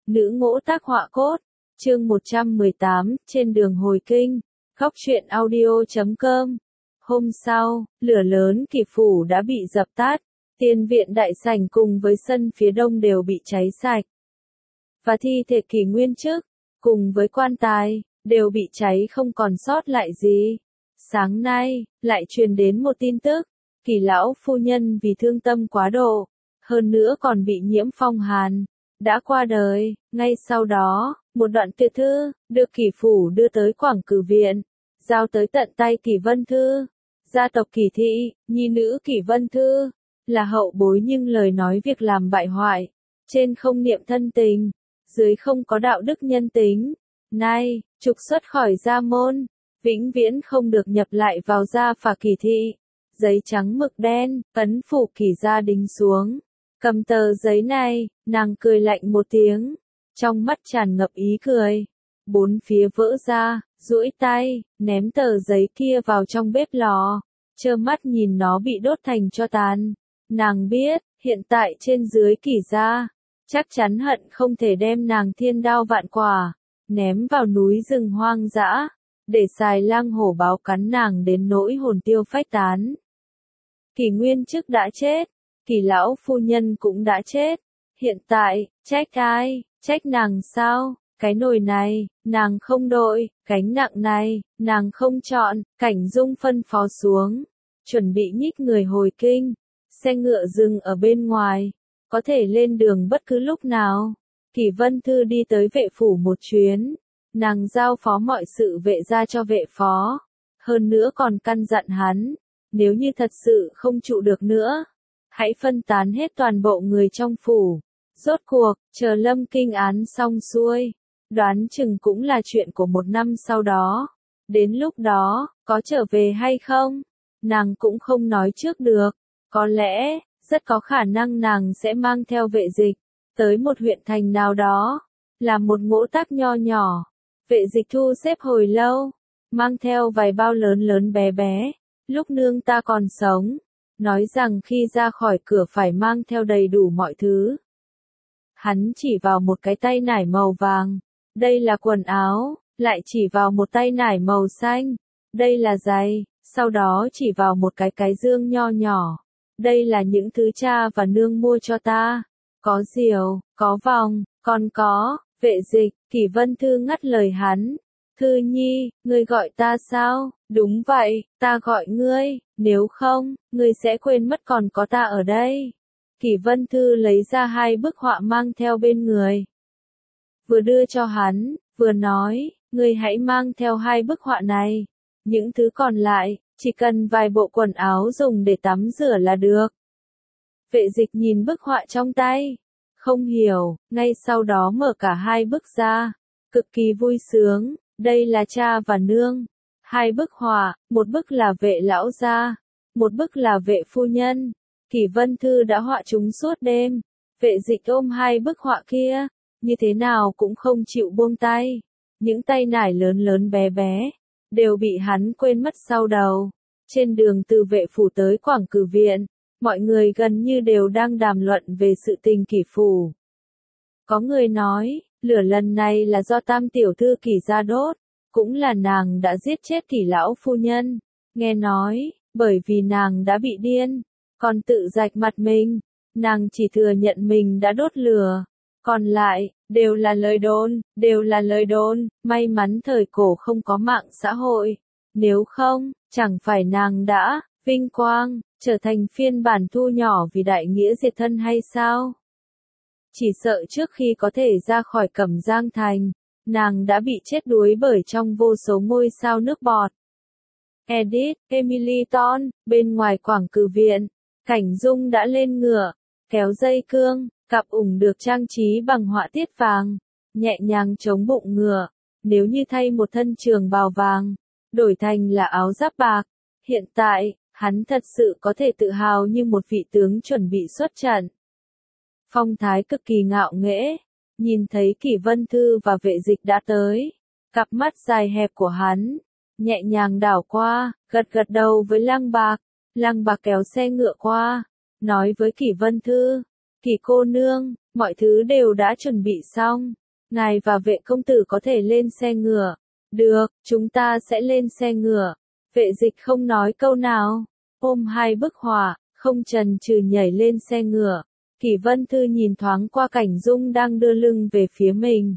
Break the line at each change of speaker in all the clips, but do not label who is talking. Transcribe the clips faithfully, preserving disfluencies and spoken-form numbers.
Nữ ngỗ tác họa cốt, chương một trăm mười tám, trên đường hồi kinh, góc truyện audio chấm com. Hôm sau, lửa lớn Kỷ Phủ đã bị dập tắt, tiền viện đại sảnh cùng với sân phía đông đều bị cháy sạch. Và thi thể Kỷ Nguyên Chức, cùng với quan tài, đều bị cháy không còn sót lại gì. Sáng nay, lại truyền đến một tin tức, Kỷ lão phu nhân vì thương tâm quá độ, hơn nữa còn bị nhiễm phong hàn, đã qua đời. Ngay sau đó, một đoạn tuyệt thư, được Kỷ Phủ đưa tới Quảng Cử Viện, giao tới tận tay Kỷ Vân Thư. Gia tộc Kỷ thị, nhi nữ Kỷ Vân Thư, là hậu bối nhưng lời nói việc làm bại hoại, trên không niệm thân tình, dưới không có đạo đức nhân tính, nay, trục xuất khỏi gia môn, vĩnh viễn không được nhập lại vào gia phả Kỷ thị. Giấy trắng mực đen, ấn phủ Kỷ gia đính xuống. Cầm tờ giấy này, nàng cười lạnh một tiếng, trong mắt tràn ngập ý cười. Bốn phía vỡ ra, duỗi tay, ném tờ giấy kia vào trong bếp lò, trơ mắt nhìn nó bị đốt thành tro tàn. Nàng biết, hiện tại trên dưới Kỷ gia, chắc chắn hận không thể đem nàng thiên đao vạn quả, ném vào núi rừng hoang dã, để xài lang hổ báo cắn nàng đến nỗi hồn tiêu phách tán. Kỷ Nguyên Chức đã chết, Kỷ lão phu nhân cũng đã chết, hiện tại, trách ai, trách nàng sao? Cái nồi này, nàng không đội, gánh nặng này, nàng không chọn. Cảnh Dung phân phó xuống, chuẩn bị nhích người hồi kinh, xe ngựa dừng ở bên ngoài, có thể lên đường bất cứ lúc nào. Kỷ Vân Thư đi tới vệ phủ một chuyến, nàng giao phó mọi sự vệ gia cho vệ phó, hơn nữa còn căn dặn hắn, nếu như thật sự không trụ được nữa, hãy phân tán hết toàn bộ người trong phủ. Rốt cuộc, chờ Lâm Kinh án xong xuôi, đoán chừng cũng là chuyện của một năm sau đó. Đến lúc đó, có trở về hay không, nàng cũng không nói trước được. Có lẽ, rất có khả năng nàng sẽ mang theo Vệ Dịch, tới một huyện thành nào đó, làm một ngỗ tác nho nhỏ. Vệ Dịch thu xếp hồi lâu, mang theo vài bao lớn lớn bé bé, lúc nương ta còn sống, nói rằng khi ra khỏi cửa phải mang theo đầy đủ mọi thứ. Hắn chỉ vào một cái tay nải màu vàng, đây là quần áo, lại chỉ vào một tay nải màu xanh, đây là giày, sau đó chỉ vào một cái cái dương nho nhỏ, đây là những thứ cha và nương mua cho ta, có diều, có vòng, còn có. Vệ Dịch. Kỷ Vân Thư ngắt lời hắn, Thư nhi, ngươi gọi ta sao? Đúng vậy, ta gọi ngươi, nếu không, ngươi sẽ quên mất còn có ta ở đây. Kỷ Vân Thư lấy ra hai bức họa mang theo bên người, vừa đưa cho hắn, vừa nói, ngươi hãy mang theo hai bức họa này, những thứ còn lại, chỉ cần vài bộ quần áo dùng để tắm rửa là được. Vệ Dịch nhìn bức họa trong tay, không hiểu, ngay sau đó mở cả hai bức ra, cực kỳ vui sướng, đây là cha và nương. Hai bức họa, một bức là vệ lão gia, một bức là vệ phu nhân. Kỷ Vân Thư đã họa chúng suốt đêm, Vệ Dịch ôm hai bức họa kia, như thế nào cũng không chịu buông tay. Những tay nải lớn lớn bé bé, đều bị hắn quên mất sau đầu. Trên đường từ vệ phủ tới Quảng Cử Viện, mọi người gần như đều đang đàm luận về sự tình Kỷ phủ. Có người nói, lửa lần này là do tam tiểu thư Kỷ gia đốt, cũng là nàng đã giết chết Kỷ lão phu nhân. Nghe nói, bởi vì nàng đã bị điên, còn tự rạch mặt mình, nàng chỉ thừa nhận mình đã đốt lửa. Còn lại, đều là lời đồn, đều là lời đồn, may mắn thời cổ không có mạng xã hội. Nếu không, chẳng phải nàng đã, vinh quang, trở thành phiên bản thu nhỏ vì đại nghĩa diệt thân hay sao? Chỉ sợ trước khi có thể ra khỏi Cẩm Giang Thành, nàng đã bị chết đuối bởi trong vô số ngôi sao nước bọt. Edit, Emily Ton, bên ngoài Quảng Cử Viện, Cảnh Dung đã lên ngựa, kéo dây cương, cặp ủng được trang trí bằng họa tiết vàng, nhẹ nhàng chống bụng ngựa, nếu như thay một thân trường bào vàng, đổi thành là áo giáp bạc, hiện tại, hắn thật sự có thể tự hào như một vị tướng chuẩn bị xuất trận. Phong thái cực kỳ ngạo nghễ, nhìn thấy Kỷ Vân Thư và Vệ Dịch đã tới, cặp mắt dài hẹp của hắn, nhẹ nhàng đảo qua, gật gật đầu với Lăng Bạc. Lăng Bạc kéo xe ngựa qua, nói với Kỷ Vân Thư, Kỷ cô nương, mọi thứ đều đã chuẩn bị xong. Ngài và vệ công tử có thể lên xe ngựa. Được, chúng ta sẽ lên xe ngựa. Vệ dịch không nói câu nào. Ôm hai bức họa, không chần chừ nhảy lên xe ngựa. Kỷ Vân Thư nhìn thoáng qua Cảnh Dung đang đưa lưng về phía mình.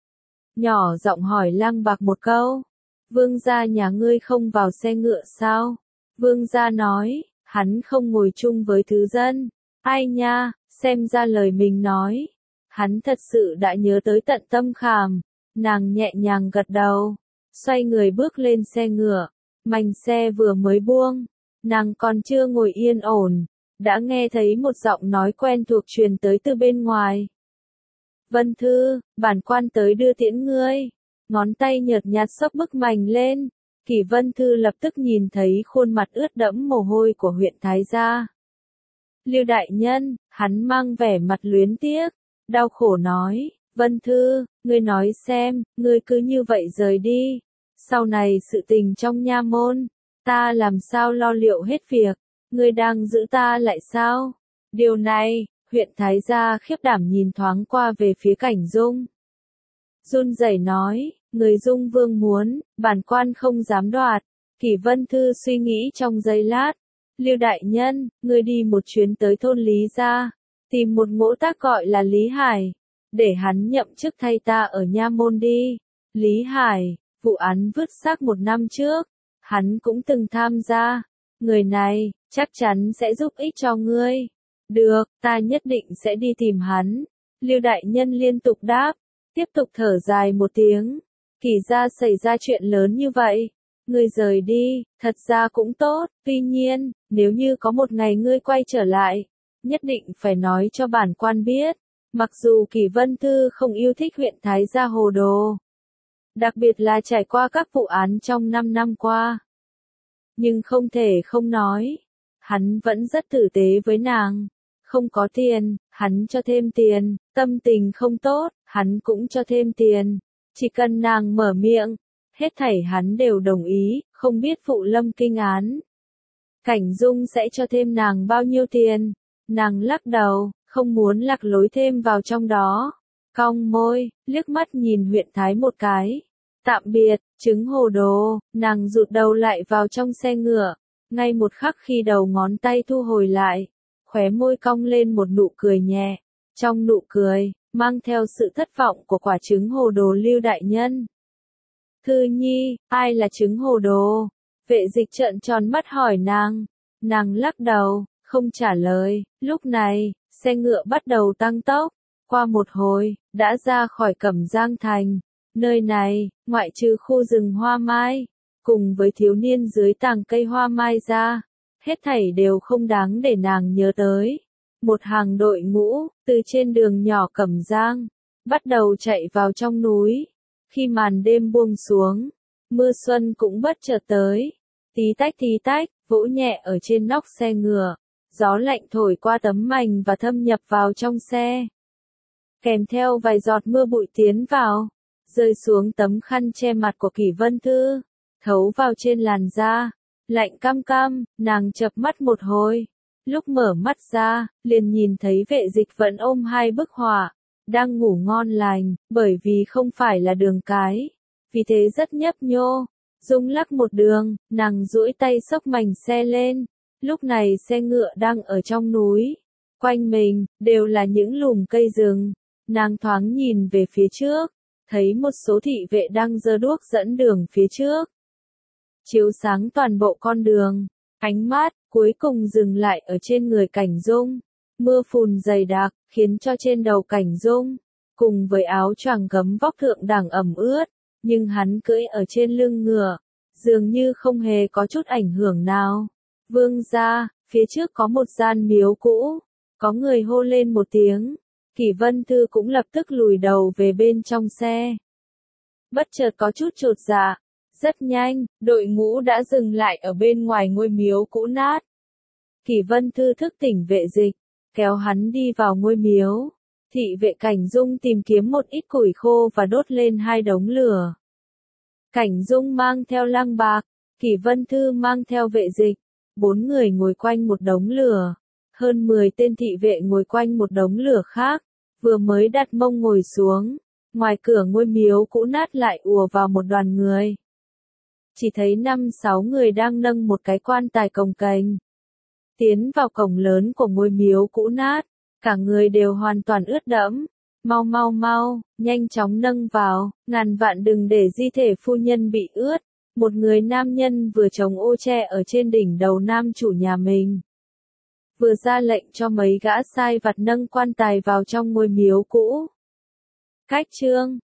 Nhỏ giọng hỏi Lăng Bạc một câu. Vương gia nhà ngươi không vào xe ngựa sao? Vương gia nói, hắn không ngồi chung với thứ dân. Ai nha, xem ra lời mình nói. Hắn thật sự đã nhớ tới tận tâm khảm. Nàng nhẹ nhàng gật đầu. Xoay người bước lên xe ngựa. Mành xe vừa mới buông. Nàng còn chưa ngồi yên ổn. Đã nghe thấy một giọng nói quen thuộc truyền tới từ bên ngoài. Vân Thư, bản quan tới đưa tiễn ngươi. Ngón tay nhợt nhạt xốc bức mành lên. Kỷ Vân Thư lập tức nhìn thấy khuôn mặt ướt đẫm mồ hôi của huyện Thái gia. Lưu đại nhân, hắn mang vẻ mặt luyến tiếc, đau khổ nói, Vân Thư, ngươi nói xem, ngươi cứ như vậy rời đi. Sau này sự tình trong nha môn, ta làm sao lo liệu hết việc, ngươi đang giữ ta lại sao? Điều này, huyện Thái gia khiếp đảm nhìn thoáng qua về phía Cảnh Dung. Run rẩy nói, người Dung Vương muốn, bản quan không dám đoạt. Kỷ Vân Thư suy nghĩ trong giây lát. Lưu đại nhân, ngươi đi một chuyến tới thôn Lý gia, tìm một ngỗ tác gọi là Lý Hải, để hắn nhậm chức thay ta ở nha môn đi. Lý Hải, vụ án vứt xác một năm trước, hắn cũng từng tham gia. Người này, chắc chắn sẽ giúp ích cho ngươi. Được, ta nhất định sẽ đi tìm hắn. Lưu đại nhân liên tục đáp, tiếp tục thở dài một tiếng. Kỷ gia xảy ra chuyện lớn như vậy. Ngươi rời đi, thật ra cũng tốt, tuy nhiên, nếu như có một ngày ngươi quay trở lại, nhất định phải nói cho bản quan biết. Mặc dù Kỷ Vân Thư không yêu thích huyện Thái gia hồ đồ, đặc biệt là trải qua các vụ án trong năm năm qua, nhưng không thể không nói, hắn vẫn rất tử tế với nàng. Không có tiền, hắn cho thêm tiền, tâm tình không tốt, hắn cũng cho thêm tiền. Chỉ cần nàng mở miệng, hết thảy hắn đều đồng ý, không biết Phụ Lâm kinh án. Cảnh Dung sẽ cho thêm nàng bao nhiêu tiền? Nàng lắc đầu, không muốn lạc lối thêm vào trong đó. Cong môi, liếc mắt nhìn huyện Thái một cái. Tạm biệt, chứng hồ đồ, nàng rụt đầu lại vào trong xe ngựa. Ngay một khắc khi đầu ngón tay thu hồi lại, khóe môi cong lên một nụ cười nhẹ. Trong nụ cười, mang theo sự thất vọng của quả trứng hồ đồ Lưu đại nhân. Thư Nhi, ai là trứng hồ đồ? Vệ dịch trợn tròn mắt hỏi nàng. Nàng lắc đầu, không trả lời. Lúc này, xe ngựa bắt đầu tăng tốc. Qua một hồi, đã ra khỏi Cẩm Giang Thành. Nơi này, ngoại trừ khu rừng hoa mai, cùng với thiếu niên dưới tàng cây hoa mai ra, hết thảy đều không đáng để nàng nhớ tới. Một hàng đội ngũ, từ trên đường nhỏ Cẩm Giang, bắt đầu chạy vào trong núi. Khi màn đêm buông xuống, mưa xuân cũng bất chợt tới. Tí tách tí tách, vỗ nhẹ ở trên nóc xe ngựa. Gió lạnh thổi qua tấm mành và thâm nhập vào trong xe. Kèm theo vài giọt mưa bụi tiến vào, rơi xuống tấm khăn che mặt của Kỷ Vân Thư, thấu vào trên làn da. Lạnh cam cam, nàng chợp mắt một hồi. Lúc mở mắt ra, liền nhìn thấy vệ dịch vẫn ôm hai bức họa, đang ngủ ngon lành, bởi vì không phải là đường cái, vì thế rất nhấp nhô. Rung lắc một đường, nàng duỗi tay xốc mành xe lên. Lúc này xe ngựa đang ở trong núi, quanh mình đều là những lùm cây rừng. Nàng thoáng nhìn về phía trước, thấy một số thị vệ đang giơ đuốc dẫn đường phía trước, chiếu sáng toàn bộ con đường. Ánh mắt cuối cùng dừng lại ở trên người Cảnh Dung. Mưa phùn dày đặc, khiến cho trên đầu Cảnh Dung, cùng với áo choàng gấm vóc thượng đẳng ẩm ướt, nhưng hắn cưỡi ở trên lưng ngựa, dường như không hề có chút ảnh hưởng nào. Vương gia, phía trước có một gian miếu cũ, có người hô lên một tiếng. Kỷ Vân Thư cũng lập tức lùi đầu về bên trong xe. Bất chợt có chút chột dạ. Rất nhanh, đội ngũ đã dừng lại ở bên ngoài ngôi miếu cũ nát. Kỷ Vân Thư thức tỉnh vệ dịch, kéo hắn đi vào ngôi miếu. Thị vệ Cảnh Dung tìm kiếm một ít củi khô và đốt lên hai đống lửa. Cảnh Dung mang theo Lăng Bạc, Kỷ Vân Thư mang theo vệ dịch. Bốn người ngồi quanh một đống lửa. Hơn mười tên thị vệ ngồi quanh một đống lửa khác. Vừa mới đặt mông ngồi xuống, ngoài cửa ngôi miếu cũ nát lại ùa vào một đoàn người. Chỉ thấy năm sáu người đang nâng một cái quan tài cồng kềnh. Tiến vào cổng lớn của ngôi miếu cũ nát, cả người đều hoàn toàn ướt đẫm. Mau mau mau, nhanh chóng nâng vào, ngàn vạn đừng để di thể phu nhân bị ướt. Một người nam nhân vừa chống ô tre ở trên đỉnh đầu nam chủ nhà mình. Vừa ra lệnh cho mấy gã sai vặt nâng quan tài vào trong ngôi miếu cũ. Cách chương